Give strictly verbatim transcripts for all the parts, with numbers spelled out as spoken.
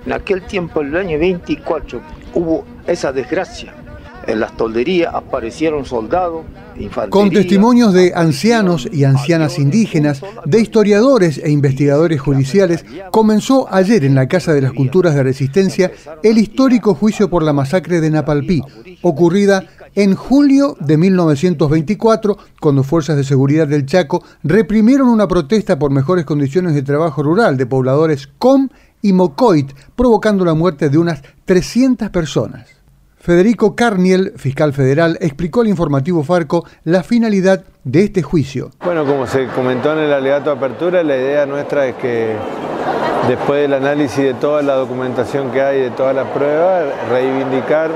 En aquel tiempo, en el año veinticuatro, hubo esa desgracia. En las tolderías aparecieron soldados, infantería... Con testimonios de ancianos y ancianas indígenas, de historiadores e investigadores judiciales, comenzó ayer en la Casa de las Culturas de Resistencia el histórico juicio por la masacre de Napalpí, ocurrida en julio de mil novecientos veinticuatro, cuando fuerzas de seguridad del Chaco reprimieron una protesta por mejores condiciones de trabajo rural de pobladores Com y Mocoit, provocando la muerte de unas trescientas personas. Federico Carniel, fiscal federal, explicó al informativo Farco la finalidad de este juicio. Bueno, como se comentó en el alegato de apertura, la idea nuestra es que después del análisis de toda la documentación que hay, de todas las pruebas, reivindicar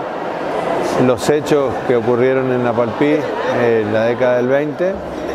los hechos que ocurrieron en Napalpí en la década del veinte,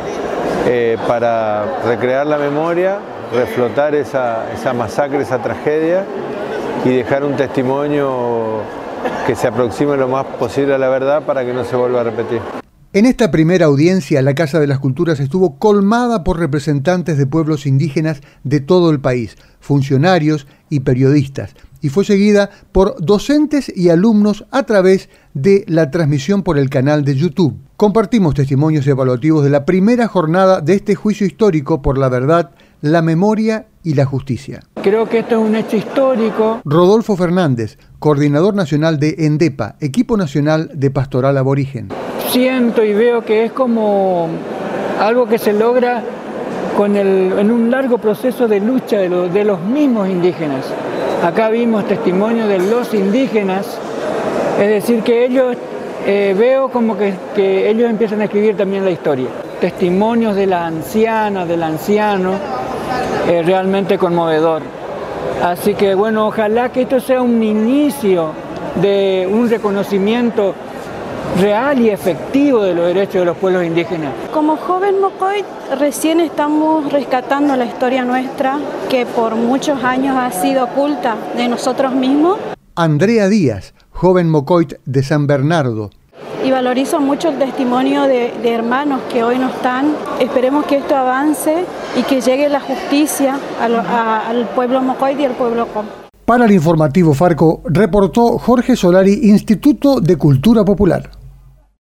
eh, para recrear la memoria, reflotar esa, esa masacre, esa tragedia y dejar un testimonio que se aproxime lo más posible a la verdad para que no se vuelva a repetir. En esta primera audiencia, la Casa de las Culturas estuvo colmada por representantes de pueblos indígenas de todo el país, funcionarios y periodistas, y fue seguida por docentes y alumnos a través de la transmisión por el canal de YouTube. Compartimos testimonios evaluativos de la primera jornada de este juicio histórico por la verdad, la memoria y la justicia. Creo que esto es un hecho histórico. Rodolfo Fernández, coordinador nacional de ENDEPA, Equipo Nacional de Pastoral Aborigen. Siento y veo que es como algo que se logra con el, en un largo proceso de lucha de, lo, de los mismos indígenas. Acá vimos testimonio de los indígenas, es decir, que ellos, eh, veo como que, que ellos empiezan a escribir también la historia. Testimonios de la anciana, del anciano, eh, realmente conmovedor. Así que bueno, ojalá que esto sea un inicio de un reconocimiento real y efectivo de los derechos de los pueblos indígenas. Como joven Mocoit, recién estamos rescatando la historia nuestra, que por muchos años ha sido oculta de nosotros mismos. Andrea Díaz, joven Mocoit de San Bernardo. Y valorizo mucho el testimonio de, de hermanos que hoy no están. Esperemos que esto avance y que llegue la justicia al, a, al pueblo Mocoit y al pueblo Com. Para el informativo Farco, reportó Jorge Solari, Instituto de Cultura Popular.